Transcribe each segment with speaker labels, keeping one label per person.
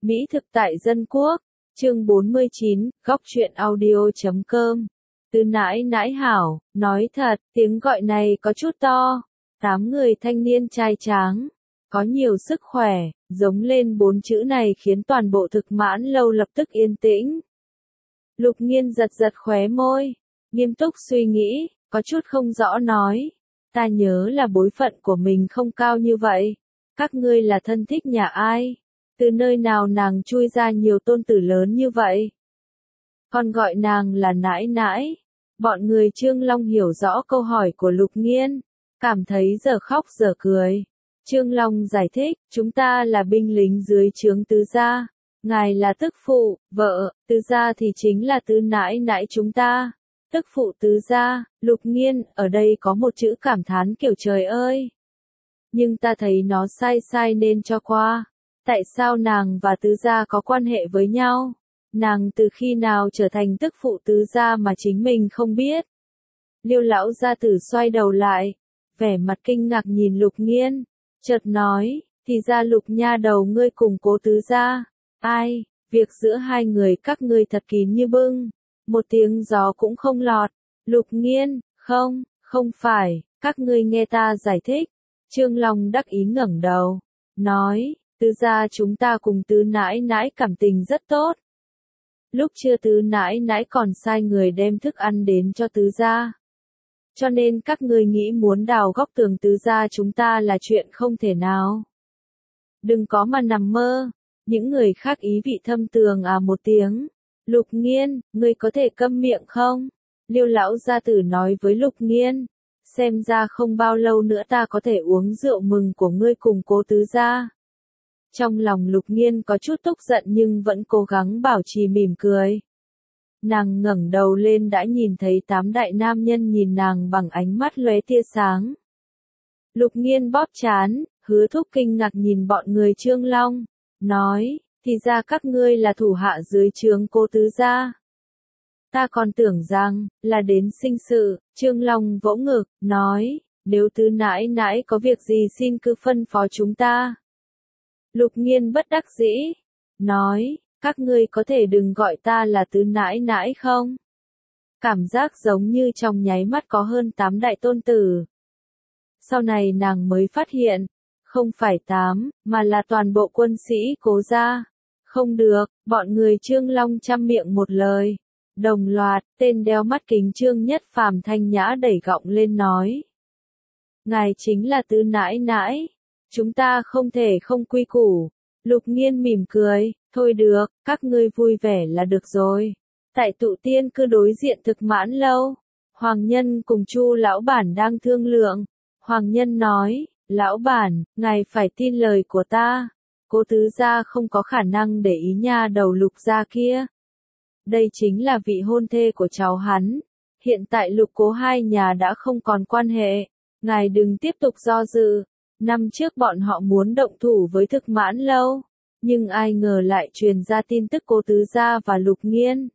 Speaker 1: Mỹ thực tại dân quốc, chương 49, góc truyện audio.com. Từ nãi nãi hảo, nói thật, tiếng gọi này có chút to. 8 người thanh niên trai tráng, có nhiều sức khỏe, giống lên 4 chữ này khiến toàn bộ thực mãn lâu lập tức yên tĩnh. Lục Nghiên giật giật khóe môi, nghiêm túc suy nghĩ, có chút không rõ nói. Ta nhớ là bối phận của mình không cao như vậy. Các ngươi là thân thích nhà ai? Từ nơi nào nàng chui ra nhiều tôn tử lớn như vậy? Còn gọi nàng là nãi nãi. Bọn người Trương Long hiểu rõ câu hỏi của Lục Nghiên, cảm thấy giờ khóc giờ cười. Trương Long giải thích, chúng ta là binh lính dưới trướng tứ gia. Ngài là tức phụ, vợ, tứ gia thì chính là tứ nãi nãi chúng ta. Tức phụ tứ gia, Lục Nghiên, ở đây có một chữ cảm thán kiểu trời ơi. Nhưng ta thấy nó sai nên cho qua. Tại sao nàng và tứ gia có quan hệ với nhau? Nàng từ khi nào trở thành tức phụ tứ gia mà chính mình không biết? Liêu lão gia tử xoay đầu lại, vẻ mặt kinh ngạc nhìn Lục Nghiên, chợt nói, thì ra Lục nha đầu ngươi cùng Cố tứ gia. Ai, việc giữa hai người các ngươi thật kín như bưng, một tiếng gió cũng không lọt. Lục Nghiên, không phải, các ngươi nghe ta giải thích. Trương Long đắc ý ngẩng đầu, nói, tứ gia chúng ta cùng tứ nãi nãi cảm tình rất tốt. Lúc chưa tứ nãi nãi còn sai người đem thức ăn đến cho tứ gia. Cho nên các ngươi nghĩ muốn đào góc tường tứ gia chúng ta là chuyện không thể nào. Đừng có mà nằm mơ. Những người khác ý vị thâm tường một tiếng. Lục Nghiên, ngươi có thể câm miệng không? Liêu lão gia tử nói với Lục Nghiên. Xem ra không bao lâu nữa ta có thể uống rượu mừng của ngươi cùng Cố tứ gia. Trong lòng Lục Nghiên có chút tức giận nhưng vẫn cố gắng bảo trì mỉm cười. Nàng ngẩng đầu lên đã nhìn thấy 8 đại nam nhân nhìn nàng bằng ánh mắt lóe tia sáng. Lục Nghiên bóp trán, Hứa Thúc kinh ngạc nhìn bọn người Trương Long, nói, thì ra các ngươi là thủ hạ dưới trướng Cố tứ gia. Ta còn tưởng rằng, là đến sinh sự. Trương Long vỗ ngực, nói, nếu tứ nãi nãi có việc gì xin cứ phân phó chúng ta. Lục Nghiên bất đắc dĩ, nói, các ngươi có thể đừng gọi ta là tứ nãi nãi không? Cảm giác giống như trong nháy mắt có hơn 8 đại tôn tử. Sau này nàng mới phát hiện, không phải 8, mà là toàn bộ quân sĩ Cố gia. Không được, bọn người Trương Long chăm miệng một lời. Đồng loạt, tên đeo mắt kính Trương Nhất Phàm thanh nhã đẩy gọng lên nói. Ngài chính là tứ nãi nãi. Chúng ta không thể không quy củ. Lục Nghiên mỉm cười, thôi được, các ngươi vui vẻ là được rồi. Tại tụ tiên cư đối diện thực mãn lâu, Hoàng Nhân cùng Chu lão bản đang thương lượng. Hoàng Nhân nói, lão bản, ngài phải tin lời của ta. Cố tứ gia không có khả năng để ý nha đầu Lục gia kia. Đây chính là vị hôn thê của cháu hắn. Hiện tại Lục Cố hai nhà đã không còn quan hệ. Ngài đừng tiếp tục do dự. Năm trước bọn họ muốn động thủ với thực mãn lâu, nhưng ai ngờ lại truyền ra tin tức Cố tứ gia và Lục Nghiên.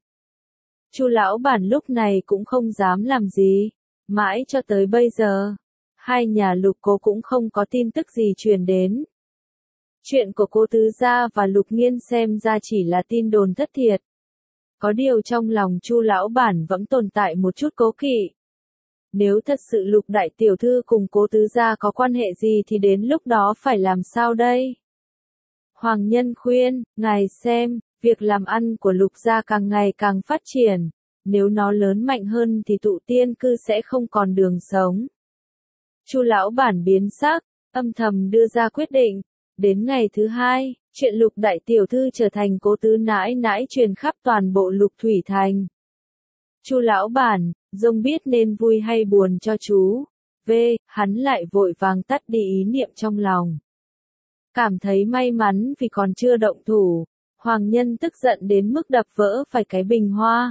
Speaker 1: Chu lão bản lúc này cũng không dám làm gì, mãi cho tới bây giờ, hai nhà Lục Cố cũng không có tin tức gì truyền đến. Chuyện của Cố tứ gia và Lục Nghiên xem ra chỉ là tin đồn thất thiệt. Có điều trong lòng Chu lão bản vẫn tồn tại một chút cố kỵ. Nếu thật sự Lục đại tiểu thư cùng Cố tứ gia có quan hệ gì thì đến lúc đó phải làm sao đây? Hoàng Nhân khuyên, ngài xem, việc làm ăn của Lục gia càng ngày càng phát triển. Nếu nó lớn mạnh hơn thì tụ tiên cư sẽ không còn đường sống. Chu lão bản biến sắc, âm thầm đưa ra quyết định. Đến ngày thứ 2, chuyện Lục đại tiểu thư trở thành Cố tứ nãi nãi truyền khắp toàn bộ Lục Thủy Thành. Chu lão bản, rông biết nên vui hay buồn cho chú. Hắn lại vội vàng tắt đi ý niệm trong lòng. Cảm thấy may mắn vì còn chưa động thủ. Hoàng Nhân tức giận đến mức đập vỡ phải cái bình hoa.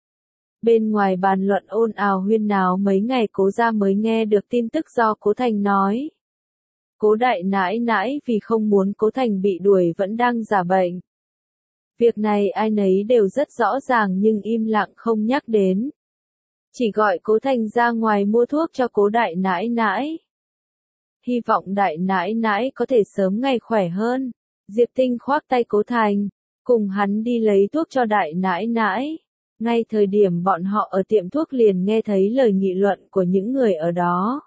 Speaker 1: Bên ngoài bàn luận ồn ào huyên náo mấy ngày Cố gia mới nghe được tin tức do Cố Thành nói. Cố đại nãi nãi vì không muốn Cố Thành bị đuổi vẫn đang giả bệnh. Việc này ai nấy đều rất rõ ràng nhưng im lặng không nhắc đến. Chỉ gọi Cố Thành ra ngoài mua thuốc cho Cố đại nãi nãi. Hy vọng đại nãi nãi có thể sớm ngày khỏe hơn. Diệp Tinh khoác tay Cố Thành, cùng hắn đi lấy thuốc cho đại nãi nãi. Ngay thời điểm bọn họ ở tiệm thuốc liền nghe thấy lời nghị luận của những người ở đó.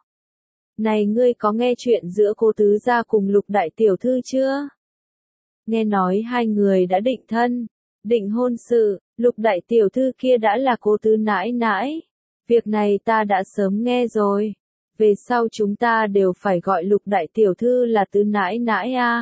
Speaker 1: Này ngươi có nghe chuyện giữa Cố tứ gia cùng Lục đại tiểu thư chưa? Nghe nói hai người đã định thân, định hôn sự, Lục đại tiểu thư kia đã là Cố tứ nãi nãi. Việc này ta đã sớm nghe rồi. Về sau chúng ta đều phải gọi Lục đại tiểu thư là tứ nãi nãi a.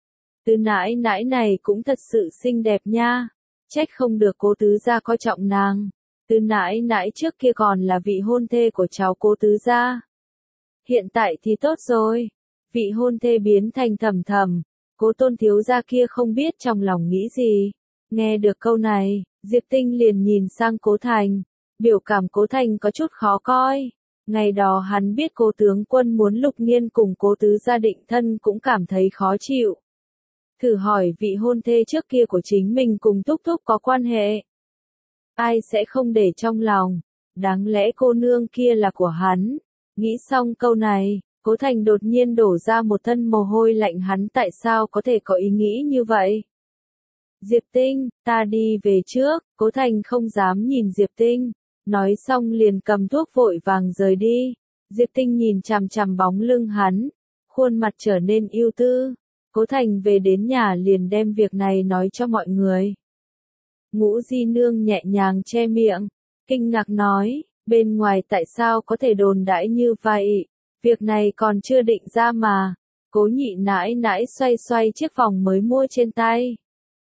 Speaker 1: Tứ nãi nãi này cũng thật sự xinh đẹp nha. Trách không được Cố tứ gia coi trọng nàng. Tứ nãi nãi trước kia còn là vị hôn thê của cháu Cố tứ gia. Hiện tại thì tốt rồi. Vị hôn thê biến thành Thầm Thầm. Cố Tôn thiếu gia kia không biết trong lòng nghĩ gì. Nghe được câu này, Diệp Tinh liền nhìn sang Cố Thành. Biểu cảm Cố Thành có chút khó coi. Ngày đó hắn biết Cố tướng quân muốn Lục Nghiên cùng Cố tứ gia định thân cũng cảm thấy khó chịu. Thử hỏi vị hôn thê trước kia của chính mình cùng Thúc Thúc có quan hệ. Ai sẽ không để trong lòng. Đáng lẽ cô nương kia là của hắn. Nghĩ xong câu này, Cố Thành đột nhiên đổ ra một thân mồ hôi lạnh, hắn tại sao có thể có ý nghĩ như vậy? Diệp Tinh, ta đi về trước. Cố Thành không dám nhìn Diệp Tinh. Nói xong liền cầm thuốc vội vàng rời đi. Diệp Tinh nhìn chằm chằm bóng lưng hắn. Khuôn mặt trở nên ưu tư. Cố Thành về đến nhà liền đem việc này nói cho mọi người. Ngũ Di Nương nhẹ nhàng che miệng. Kinh ngạc nói, bên ngoài tại sao có thể đồn đãi như vậy? Việc này còn chưa định ra mà. Cố nhị nãi nãi xoay xoay chiếc vòng mới mua trên tay.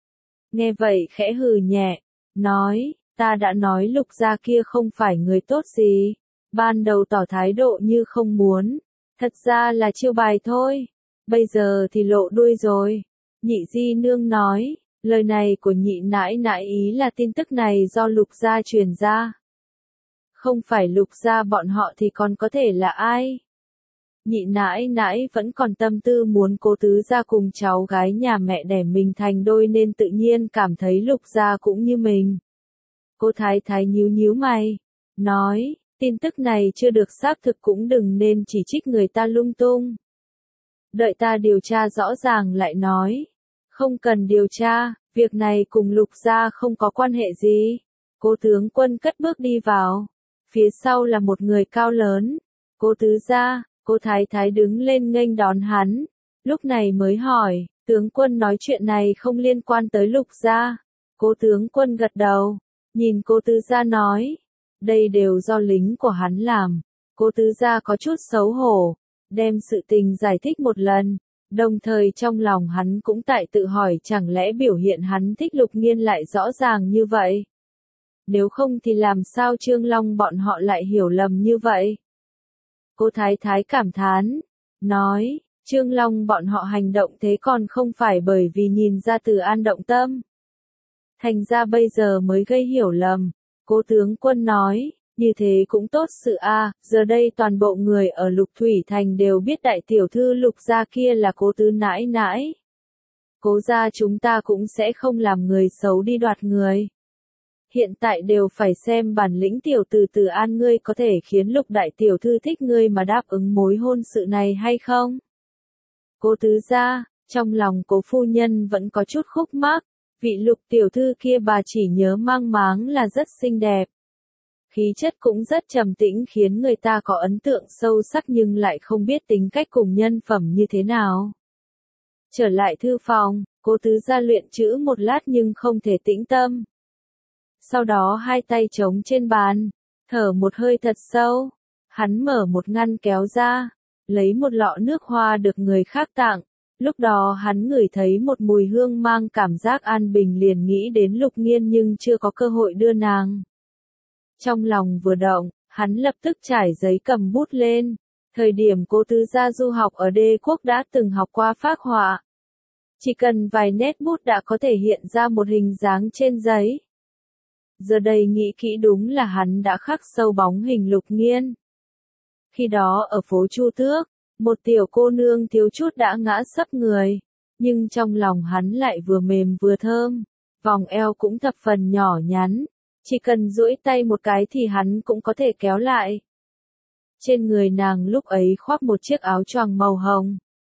Speaker 1: Nghe vậy khẽ hừ nhẹ. Nói, ta đã nói Lục gia kia không phải người tốt gì. Ban đầu tỏ thái độ như không muốn. Thật ra là chiêu bài thôi. Bây giờ thì lộ đuôi rồi. Nhị Di Nương nói, lời này của nhị nãi nãi ý là tin tức này do Lục gia truyền ra. Không phải Lục gia bọn họ thì còn có thể là ai? Nhị nãi nãi vẫn còn tâm tư muốn Cố tứ gia cùng cháu gái nhà mẹ đẻ mình thành đôi nên tự nhiên cảm thấy Lục gia cũng như mình. Cố Thái Thái nhíu nhíu mày, nói, tin tức này chưa được xác thực cũng đừng nên chỉ trích người ta lung tung. Đợi ta điều tra rõ ràng lại nói. Không cần điều tra, việc này cùng Lục gia không có quan hệ gì. Cố tướng quân cất bước đi vào. Phía sau là một người cao lớn. Cố tứ gia, Cố Thái Thái đứng lên nghênh đón hắn. Lúc này mới hỏi, tướng quân nói chuyện này không liên quan tới Lục gia. Cố tướng quân gật đầu. Nhìn Cố tứ gia nói. Đây đều do lính của hắn làm. Cố tứ gia có chút xấu hổ. Đem sự tình giải thích một lần. Đồng thời trong lòng hắn cũng tại tự hỏi chẳng lẽ biểu hiện hắn thích Lục Nghiên lại rõ ràng như vậy. Nếu không thì làm sao Trương Long bọn họ lại hiểu lầm như vậy? Cố Thái Thái cảm thán. Nói, Trương Long bọn họ hành động thế còn không phải bởi vì nhìn ra Từ An động tâm. Thành ra bây giờ mới gây hiểu lầm. Cố tướng quân nói. Như thế cũng tốt sự a, giờ đây toàn bộ người ở Lục Thủy Thành đều biết đại tiểu thư Lục gia kia là Cố tứ nãi nãi. Cố gia chúng ta cũng sẽ không làm người xấu đi đoạt người. Hiện tại đều phải xem bản lĩnh tiểu tử Từ An ngươi có thể khiến Lục đại tiểu thư thích ngươi mà đáp ứng mối hôn sự này hay không? Cố tứ gia, trong lòng Cố phu nhân vẫn có chút khúc mắc, vị Lục tiểu thư kia bà chỉ nhớ mang máng là rất xinh đẹp. Khí chất cũng rất trầm tĩnh khiến người ta có ấn tượng sâu sắc nhưng lại không biết tính cách cùng nhân phẩm như thế nào. Trở lại thư phòng, Cố tứ gia luyện chữ một lát nhưng không thể tĩnh tâm. Sau đó hai tay trống trên bàn, thở một hơi thật sâu. Hắn mở một ngăn kéo ra, lấy một lọ nước hoa được người khác tặng. Lúc đó hắn ngửi thấy một mùi hương mang cảm giác an bình liền nghĩ đến Lục Nghiên nhưng chưa có cơ hội đưa nàng. Trong lòng vừa động, hắn lập tức trải giấy cầm bút lên. Thời điểm Cố tứ gia du học ở Đê Quốc đã từng học qua phác họa. Chỉ cần vài nét bút đã có thể hiện ra một hình dáng trên giấy. Giờ đây nghĩ kỹ đúng là hắn đã khắc sâu bóng hình Lục Nghiên. Khi đó ở phố Chu Tước, một tiểu cô nương thiếu chút đã ngã sấp người. Nhưng trong lòng hắn lại vừa mềm vừa thơm. Vòng eo cũng thập phần nhỏ nhắn. Chỉ cần duỗi tay một cái thì hắn cũng có thể kéo lại. Trên người nàng lúc ấy khoác một chiếc áo choàng màu hồng.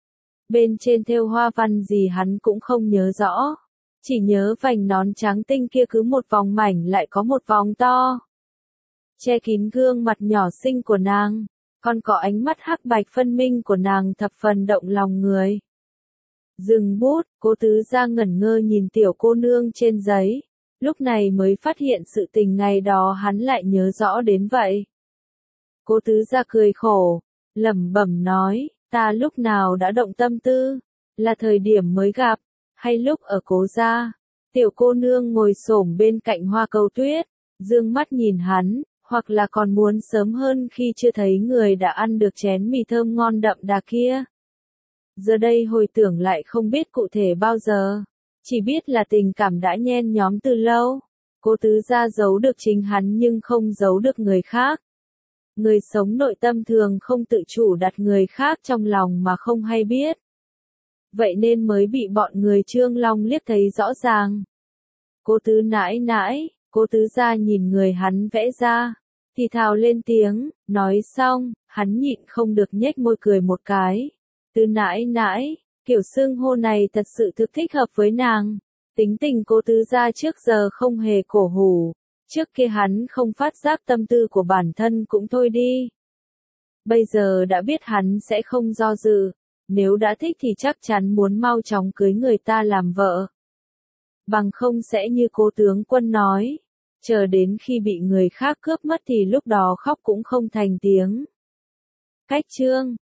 Speaker 1: Bên trên thêu hoa văn gì hắn cũng không nhớ rõ. Chỉ nhớ vành nón trắng tinh kia cứ một vòng mảnh lại có một vòng to. Che kín gương mặt nhỏ xinh của nàng, còn có ánh mắt hắc bạch phân minh của nàng thập phần động lòng người. Dừng bút, Cố Tứ Gia ngẩn ngơ nhìn tiểu cô nương trên giấy, lúc này mới phát hiện sự tình ngày đó hắn lại nhớ rõ đến vậy. Cố Tứ Gia cười khổ, lẩm bẩm nói, ta lúc nào đã động tâm tư, là thời điểm mới gặp, hay lúc ở Cố gia. Tiểu cô nương ngồi xổm bên cạnh hoa câu tuyết, dương mắt nhìn hắn, hoặc là còn muốn sớm hơn khi chưa thấy người đã ăn được chén mì thơm ngon đậm đà kia. Giờ đây hồi tưởng lại không biết cụ thể bao giờ, chỉ biết là tình cảm đã nhen nhóm từ lâu. Cố Tứ Gia giấu được chính hắn nhưng không giấu được người khác. Người sống nội tâm thường không tự chủ đặt người khác trong lòng mà không hay biết. Vậy nên mới bị bọn người Trương Long liếc thấy rõ ràng. Cố Tứ nãi nãi, Cố Tứ Gia nhìn người hắn vẽ ra, thì thào lên tiếng, nói xong, hắn nhịn không được nhếch môi cười một cái. Tứ nãi nãi, kiểu xưng hô này thật sự thực thích hợp với nàng. Tính tình Cố Tứ Gia trước giờ không hề cổ hủ, trước kia hắn không phát giác tâm tư của bản thân cũng thôi đi. Bây giờ đã biết hắn sẽ không do dự, nếu đã thích thì chắc chắn muốn mau chóng cưới người ta làm vợ. Bằng không sẽ như Cố tướng quân nói, chờ đến khi bị người khác cướp mất thì lúc đó khóc cũng không thành tiếng. Cách chương